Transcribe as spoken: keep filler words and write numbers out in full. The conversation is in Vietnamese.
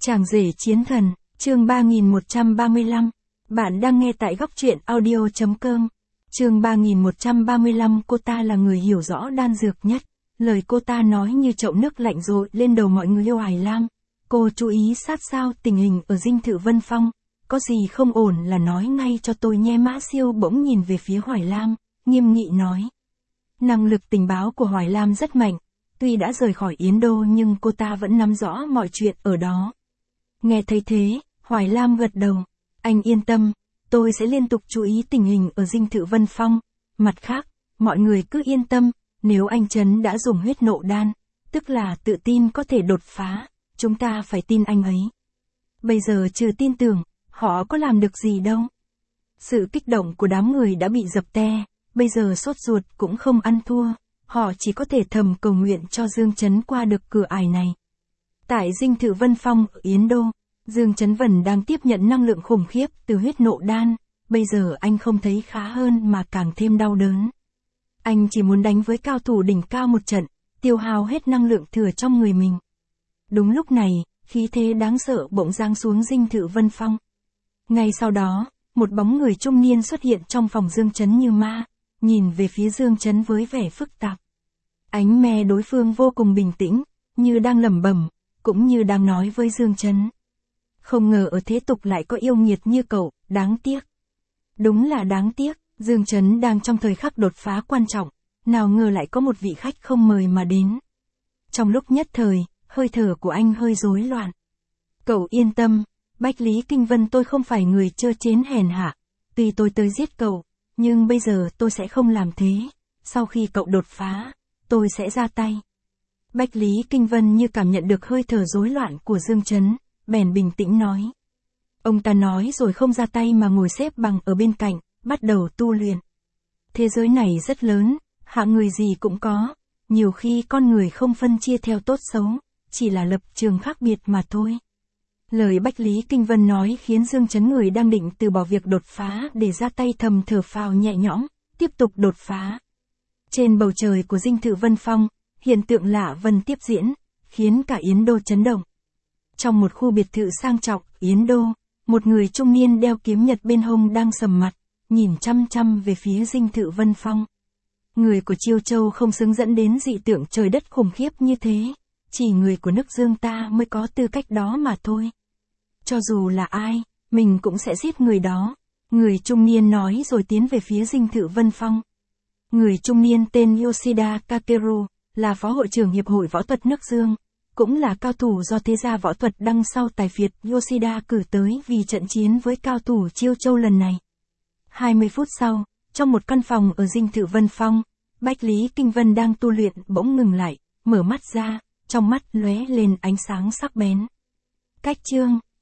Chàng rể chiến thần, chương ba nghìn một trăm ba mươi lăm. Bạn đang nghe tại góc truyện audio chấm com. Chương ba nghìn một trăm ba mươi lăm. Cô ta là người hiểu rõ đan dược nhất. Lời cô ta nói như chậu nước lạnh dội lên đầu mọi người yêu Hoài Lam. Cô chú ý sát sao tình hình ở dinh thự Vân Phong. Có gì không ổn là nói ngay cho tôi nhé. Mã Siêu bỗng nhìn về phía Hoài Lam, nghiêm nghị nói. Năng lực tình báo của Hoài Lam rất mạnh. Tuy đã rời khỏi Yến Đô nhưng cô ta vẫn nắm rõ mọi chuyện ở đó. Nghe thấy thế, Hoài Lam gật đầu. Anh yên tâm, tôi sẽ liên tục chú ý tình hình ở dinh thự Vân Phong. Mặt khác, mọi người cứ yên tâm, nếu anh Trấn đã dùng huyết nộ đan, tức là tự tin có thể đột phá, chúng ta phải tin anh ấy. Bây giờ trừ tin tưởng, họ có làm được gì đâu. Sự kích động của đám người đã bị dập te, bây giờ sốt ruột cũng không ăn thua, họ chỉ có thể thầm cầu nguyện cho Dương Trấn qua được cửa ải này. Tại dinh thự Vân Phong ở Yến Đô, Dương Trấn Vân đang tiếp nhận năng lượng khủng khiếp từ huyết nộ đan, bây giờ anh không thấy khá hơn mà càng thêm đau đớn. Anh chỉ muốn đánh với cao thủ đỉnh cao một trận, tiêu hao hết năng lượng thừa trong người mình. Đúng lúc này, khí thế đáng sợ bỗng giáng xuống dinh thự Vân Phong. Ngay sau đó, một bóng người trung niên xuất hiện trong phòng Dương Trấn như ma, nhìn về phía Dương Trấn với vẻ phức tạp. Ánh me đối phương vô cùng bình tĩnh, như đang lẩm bẩm, cũng như đang nói với Dương Trấn. Không ngờ ở thế tục lại có yêu nghiệt như cậu, đáng tiếc. Đúng là đáng tiếc, Dương Trấn đang trong thời khắc đột phá quan trọng, nào ngờ lại có một vị khách không mời mà đến. Trong lúc nhất thời, hơi thở của anh hơi rối loạn. Cậu yên tâm, Bách Lý Kinh Vân tôi không phải người trơ trến hèn hạ, tuy tôi tới giết cậu, nhưng bây giờ tôi sẽ không làm thế, sau khi cậu đột phá, tôi sẽ ra tay. Bách Lý Kinh Vân như cảm nhận được hơi thở rối loạn của Dương Trấn, bèn bình tĩnh nói. Ông ta nói rồi không ra tay mà ngồi xếp bằng ở bên cạnh, bắt đầu tu luyện. Thế giới này rất lớn, hạng người gì cũng có, nhiều khi con người không phân chia theo tốt xấu, chỉ là lập trường khác biệt mà thôi. Lời Bách Lý Kinh Vân nói khiến Dương Trấn người đang định từ bỏ việc đột phá để ra tay thầm thở phào nhẹ nhõm, tiếp tục đột phá. Trên bầu trời của dinh thự Vân Phong, hiện tượng lạ vân tiếp diễn, khiến cả Yến Đô chấn động. Trong một khu biệt thự sang trọng, Yến Đô, một người trung niên đeo kiếm nhật bên hông đang sầm mặt, nhìn chăm chăm về phía dinh thự Vân Phong. Người của Chiêu Châu không xứng dẫn đến dị tượng trời đất khủng khiếp như thế, chỉ người của nước Dương ta mới có tư cách đó mà thôi. Cho dù là ai, mình cũng sẽ giết người đó, người trung niên nói rồi tiến về phía dinh thự Vân Phong. Người trung niên tên Yoshida Kakeru, là phó hội trưởng Hiệp hội Võ thuật nước Dương, cũng là cao thủ do thế gia võ thuật đăng sau tài phiệt Yoshida cử tới vì trận chiến với cao thủ Chiêu Châu lần này. hai mươi phút sau, trong một căn phòng ở dinh thự Vân Phong, Bách Lý Kinh Vân đang tu luyện bỗng ngừng lại, mở mắt ra, trong mắt lóe lên ánh sáng sắc bén. Cách chương